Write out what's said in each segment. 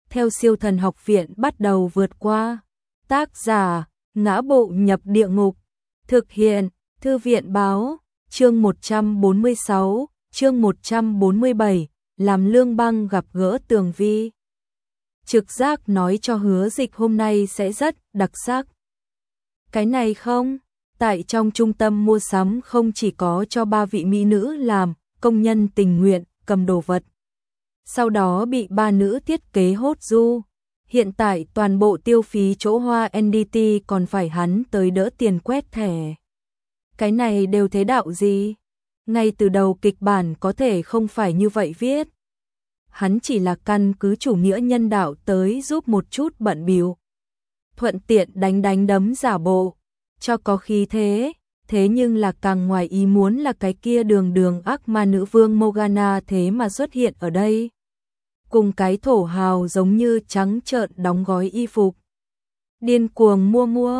theo Siêu Thần Học Viện bắt đầu vượt qua. Tác giả: Ngã Bộ Nhập Địa Ngục. Thực hiện: Thư viện báo. Chương 146, chương 147, làm Lương Băng gặp gỡ Tường Vi. Trực giác nói cho Hứa Dịch hôm nay sẽ rất đặc sắc. Cái này không, tại trong trung tâm mua sắm không chỉ có cho 3 vị mỹ nữ làm công nhân tình nguyện cầm đồ vật. Sau đó bị 3 nữ thiết kế hốt du. Hiện tại toàn bộ tiêu phí chỗ hoa NDT còn phải hắn tới đỡ tiền quét thẻ. Cái này đều thế đạo gì? Ngay từ đầu kịch bản có thể không phải như vậy viết. Hắn chỉ là căn cứ chủ nghĩa nhân đạo tới giúp một chút bận bịu. Thuận tiện đánh đấm giả bộ, cho có khí thế. Thế nhưng là càng ngoài ý muốn là cái kia đường ác ma nữ vương Morgana thế mà xuất hiện ở đây. Cùng cái thổ hào giống như trắng trợn đóng gói y phục. Điên cuồng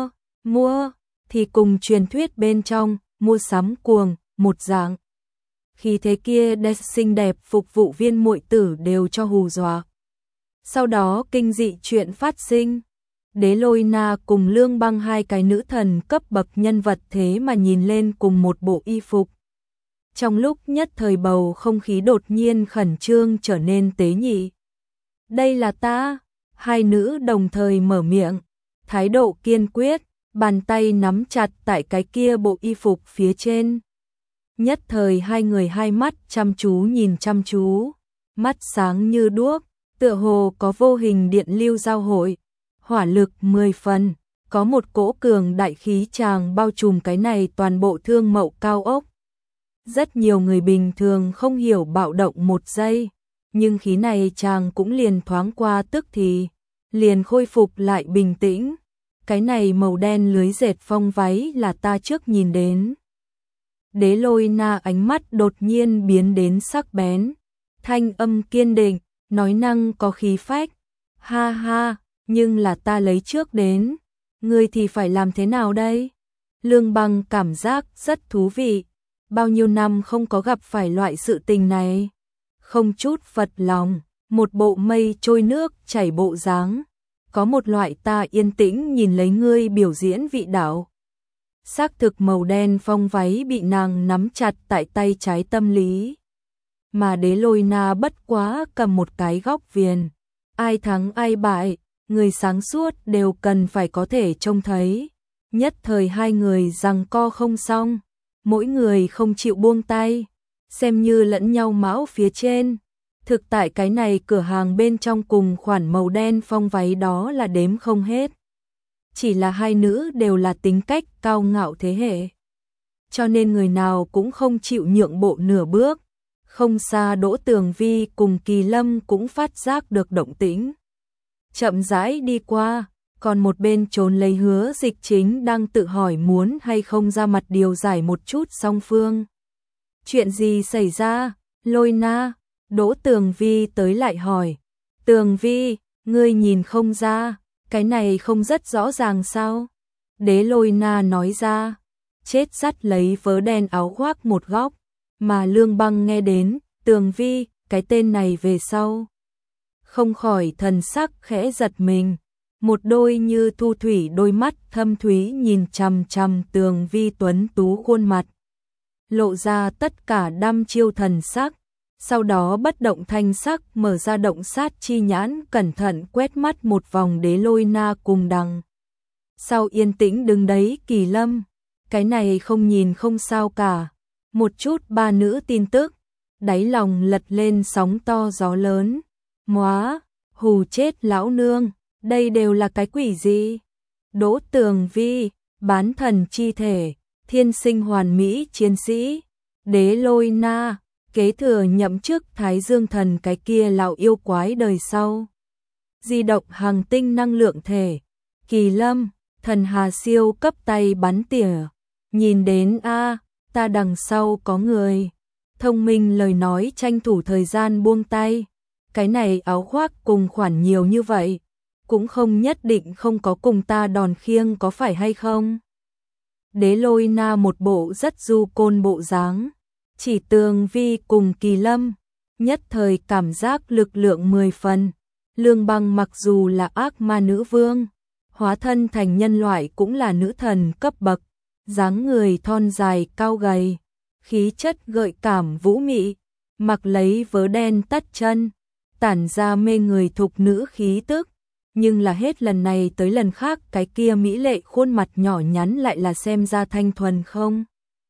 mua thì cùng truyền thuyết bên trong mua sắm cuồng một dạng. Khi thế kia đẹp xinh đẹp phục vụ viên muội tử đều cho hù dọa. Sau đó kinh dị chuyện phát sinh. Đế Lôi Na cùng Lương Băng hai cái nữ thần cấp bậc nhân vật thế mà nhìn lên cùng một bộ y phục. Trong lúc nhất thời bầu không khí đột nhiên khẩn trương trở nên tế nhị. Đây là ta. Hai nữ đồng thời mở miệng, thái độ kiên quyết, bàn tay nắm chặt tại cái kia bộ y phục phía trên. Nhất thời hai người hai mắt chăm chú nhìn chăm chú, mắt sáng như đuốc, tựa hồ có vô hình điện lưu giao hội, hỏa lực 10 phần, có một cỗ cường đại khí tràng bao trùm cái này toàn bộ thương mậu cao ốc. Rất nhiều người bình thường không hiểu bạo động một giây, nhưng khí này chàng cũng liền thoáng qua tức thì, liền khôi phục lại bình tĩnh. Cái này màu đen lưới dệt phong váy là ta trước nhìn đến. Đế Lôi Na ánh mắt đột nhiên biến đến sắc bén, thanh âm kiên định, nói năng có khí phách. Ha ha, nhưng là ta lấy trước đến, ngươi thì phải làm thế nào đây? Lương Băng cảm giác rất thú vị, bao nhiêu năm không có gặp phải loại sự tình này. Không chút phật lòng, một bộ mây trôi nước chảy bộ dáng. Có một loại ta yên tĩnh nhìn lấy ngươi biểu diễn vị đạo. Xác thực màu đen phong váy bị nàng nắm chặt tại tay trái tâm lý. Mà Đế Lôi Na bất quá cầm một cái góc viền. Ai thắng ai bại, người sáng suốt đều cần phải có thể trông thấy. Nhất thời hai người giằng co không xong, mỗi người không chịu buông tay, xem như lẫn nhau mão phía trên. Thực tại cái này cửa hàng bên trong cùng khoản màu đen phong váy đó là đếm không hết. Chỉ là hai nữ đều là tính cách cao ngạo thế hệ. Cho nên người nào cũng không chịu nhượng bộ nửa bước. Không xa Đỗ Tường Vi cùng Kỳ Lâm cũng phát giác được động tĩnh. Chậm rãi đi qua, còn một bên trốn lấy Hứa Dịch chính đang tự hỏi muốn hay không ra mặt điều giải một chút song phương. Chuyện gì xảy ra, Lôi Na? Đỗ Tường Vi tới lại hỏi. Tường Vi, ngươi nhìn không ra, cái này không rất rõ ràng sao? Đế Lôi Na nói ra, chết dắt lấy vớ đen áo khoác một góc, mà Lương Băng nghe đến, Tường Vi, cái tên này về sau. Không khỏi thần sắc khẽ giật mình, một đôi như thu thủy đôi mắt thâm thúy nhìn chằm chằm Tường Vi tuấn tú khuôn mặt. Lộ ra tất cả đăm chiêu thần sắc. Sau đó bất động thanh sắc mở ra động sát chi nhãn cẩn thận quét mắt một vòng Đế Lôi Na cùng đằng. Sau yên tĩnh đứng đấy Kỳ Lâm, cái này không nhìn không sao cả. Một chút ba nữ tin tức, đáy lòng lật lên sóng to gió lớn. Móa, hù chết lão nương, đây đều là cái quỷ gì? Đỗ Tường Vi, bán thần chi thể, thiên sinh hoàn mỹ chiến sĩ, Đế Lôi Na. Kế thừa nhậm chức Thái Dương Thần cái kia lão yêu quái đời sau. Di động hàng tinh năng lượng thể. Kỳ Lâm, thần hà siêu cấp tay bắn tỉa. Nhìn đến ta đằng sau có người. Thông minh lời nói tranh thủ thời gian buông tay. Cái này áo khoác cùng khoản nhiều như vậy. Cũng không nhất định không có cùng ta đòn khiêng có phải hay không? Đế Lôi Na một bộ rất du côn bộ dáng. Chỉ Tường Vi cùng Kỳ Lâm, nhất thời cảm giác lực lượng 10 phần. Lương Băng mặc dù là ác ma nữ vương, hóa thân thành nhân loại cũng là nữ thần cấp bậc, dáng người thon dài cao gầy, khí chất gợi cảm vũ mị, mặc lấy vớ đen tắt chân, tản ra mê người thục nữ khí tức, nhưng là hết lần này tới lần khác cái kia mỹ lệ khuôn mặt nhỏ nhắn lại là xem ra thanh thuần không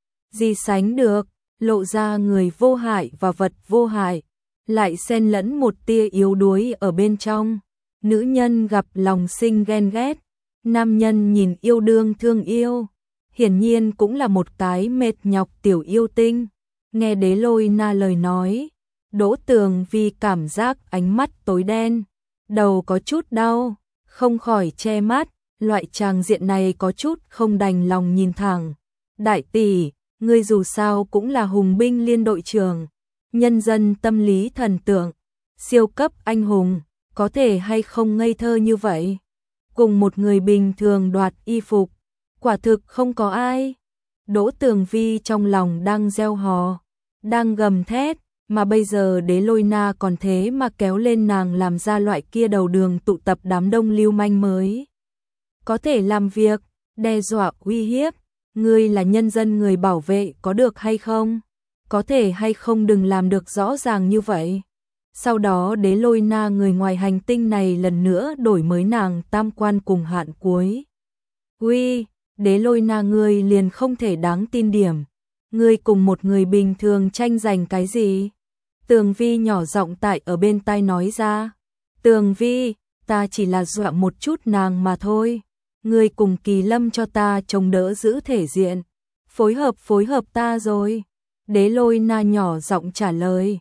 gì sánh được, lộ ra người vô hại và vật vô hại, lại xen lẫn một tia yếu đuối ở bên trong. Nữ nhân gặp lòng sinh ghen ghét, nam nhân nhìn yêu đương thương yêu, hiển nhiên cũng là một cái mệt nhọc tiểu yêu tinh. Nghe Đế Lôi Na lời nói, Đỗ Tường Vi cảm giác ánh mắt tối đen, đầu có chút đau, không khỏi che mắt, loại tràng diện này có chút không đành lòng nhìn thẳng. Đại tỷ, ngươi dù sao cũng là hùng binh liên đội trưởng, nhân dân tâm lý thần tượng, siêu cấp anh hùng, có thể hay không ngây thơ như vậy? Cùng một người bình thường đoạt y phục, quả thực không có ai. Đỗ Tường Vi trong lòng đang gieo hò, đang gầm thét, mà bây giờ Đế Lôi Na còn thế mà kéo lên nàng làm ra loại kia đầu đường tụ tập đám đông lưu manh mới. Có thể làm việc, đe dọa uy hiếp, ngươi là nhân dân người bảo vệ có được hay không? Có thể hay không đừng làm được rõ ràng như vậy. Sau đó Đế Lôi Na người ngoài hành tinh này lần nữa đổi mới nàng tam quan cùng hạn cuối. Uy, Đế Lôi Na ngươi liền không thể đáng tin điểm. Ngươi cùng một người bình thường tranh giành cái gì? Tường Vi nhỏ giọng tại ở bên tai nói ra. Tường Vi, ta chỉ là dọa một chút nàng mà thôi. Ngươi cùng Kỳ Lâm cho ta chống đỡ giữ thể diện. Phối hợp ta rồi. Đế Lôi Na nhỏ giọng trả lời.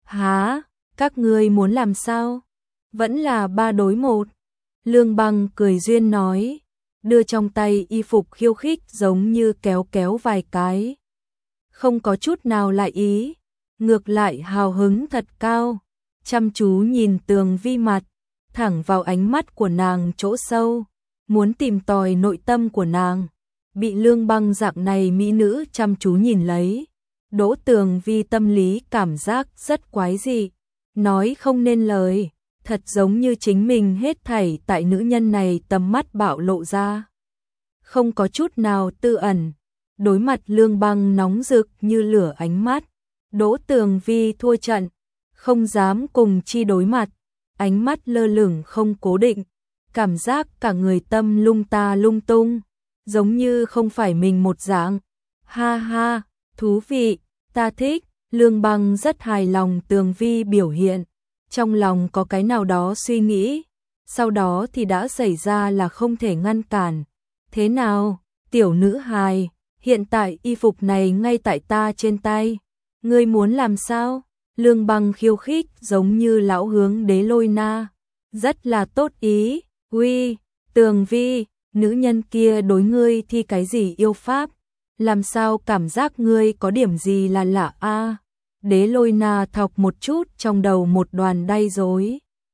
Hả? Các ngươi muốn làm sao? Vẫn là 3 đối 1. Lương Băng cười duyên nói, đưa trong tay y phục khiêu khích giống như kéo vài cái. Không có chút nào lại ý, ngược lại hào hứng thật cao, chăm chú nhìn Tường Vi mặt, thẳng vào ánh mắt của nàng chỗ sâu, muốn tìm tòi nội tâm của nàng. Bị Lương Băng dạng này mỹ nữ chăm chú nhìn lấy, Đỗ Tường Vi tâm lý cảm giác rất quái dị, nói không nên lời, thật giống như chính mình hết thảy tại nữ nhân này tầm mắt bạo lộ ra. Không có chút nào tư ẩn, đối mặt Lương Băng nóng rực như lửa ánh mắt, Đỗ Tường Vi thua trận, không dám cùng chi đối mặt, ánh mắt lơ lửng không cố định, cảm giác cả người tâm lung ta lung tung, giống như không phải mình một dạng. Ha ha, thú vị, ta thích. Lương Băng rất hài lòng Tường Vi biểu hiện, trong lòng có cái nào đó suy nghĩ, sau đó thì đã xảy ra là không thể ngăn cản. Thế nào, tiểu nữ hài, hiện tại y phục này ngay tại ta trên tay, ngươi muốn làm sao? Lương Băng khiêu khích giống như lão hướng Đế Lôi Na, rất là tốt ý. Uy, Tường Vi, nữ nhân kia đối ngươi thi cái gì yêu pháp? Làm sao cảm giác ngươi có điểm gì là lạ a? Đế Lôi Na thọc một chút trong đầu một đoàn đay rối.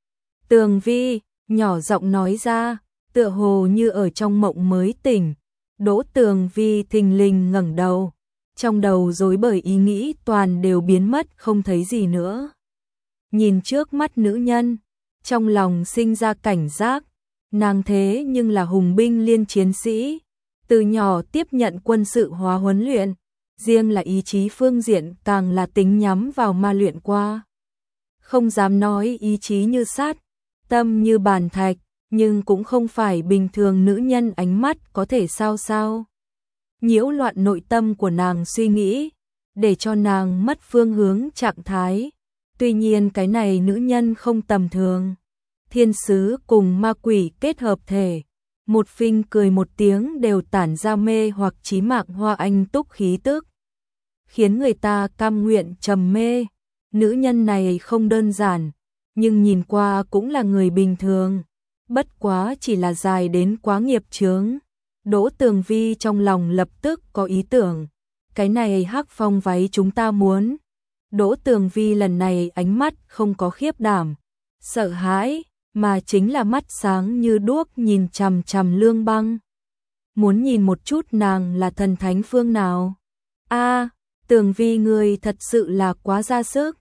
Tường Vi nhỏ giọng nói ra, tựa hồ như ở trong mộng mới tỉnh. Đỗ Tường Vi thình lình ngẩng đầu, trong đầu rối bời ý nghĩ toàn đều biến mất không thấy gì nữa. Nhìn trước mắt nữ nhân, trong lòng sinh ra cảnh giác, nàng thế nhưng là hùng binh liên chiến sĩ, từ nhỏ tiếp nhận quân sự hóa huấn luyện, riêng là ý chí phương diện càng là tính nhắm vào ma luyện qua. Không dám nói ý chí như sắt, tâm như bàn thạch, nhưng cũng không phải bình thường nữ nhân ánh mắt có thể sao. Nhiễu loạn nội tâm của nàng suy nghĩ, để cho nàng mất phương hướng trạng thái. Tuy nhiên cái này nữ nhân không tầm thường. Thiên sứ cùng ma quỷ kết hợp thể, một phinh cười một tiếng đều tản ra mê hoặc chí mạng hoa anh túc khí tức, khiến người ta cam nguyện trầm mê. Nữ nhân này không đơn giản, nhưng nhìn qua cũng là người bình thường, bất quá chỉ là dài đến quá nghiệp chướng. Đỗ Tường Vi trong lòng lập tức có ý tưởng, cái này hắc phong váy chúng ta muốn. Đỗ Tường Vi lần này ánh mắt không có khiếp đảm, sợ hãi, mà chính là mắt sáng như đuốc nhìn chằm chằm Lương Băng. Muốn nhìn một chút nàng là thần thánh phương nào. A, Tường Vi người thật sự là quá ra sức.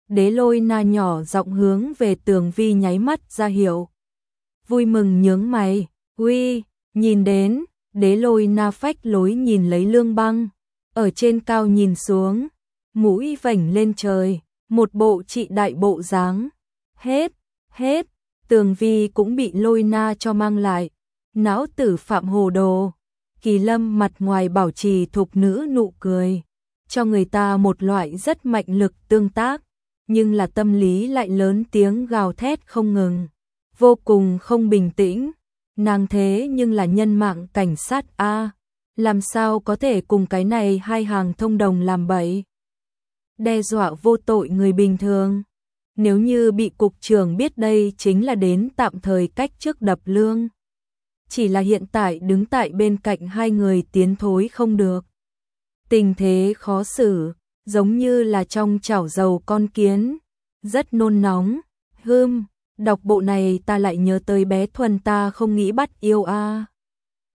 Đế Lôi Na nhỏ giọng hướng về Tường Vi nháy mắt ra hiệu. Vui mừng nhướng mày, uy, nhìn đến, Đế Lôi Na phách lối nhìn lấy Lương Băng, ở trên cao nhìn xuống, mũi vểnh lên trời, một bộ trị đại bộ dáng. Hết, Tường Vi cũng bị Lôi Na cho mang lại, não tử phạm hồ đồ. Kỳ Lâm mặt ngoài bảo trì thục nữ nụ cười, cho người ta một loại rất mạnh lực tương tác, nhưng là tâm lý lại lớn tiếng gào thét không ngừng, vô cùng không bình tĩnh. Nàng thế nhưng là nhân mạng cảnh sát a, làm sao có thể cùng cái này hai hàng thông đồng làm bậy, đe dọa vô tội người bình thường. Nếu như bị cục trưởng biết đây chính là đến tạm thời cách chức đập lương. Chỉ là hiện tại đứng tại bên cạnh hai người tiến thối không được. Tình thế khó xử, giống như là trong chảo dầu con kiến, rất nôn nóng. Đọc bộ này ta lại nhớ tới bé Thuần ta không nghĩ bắt yêu a.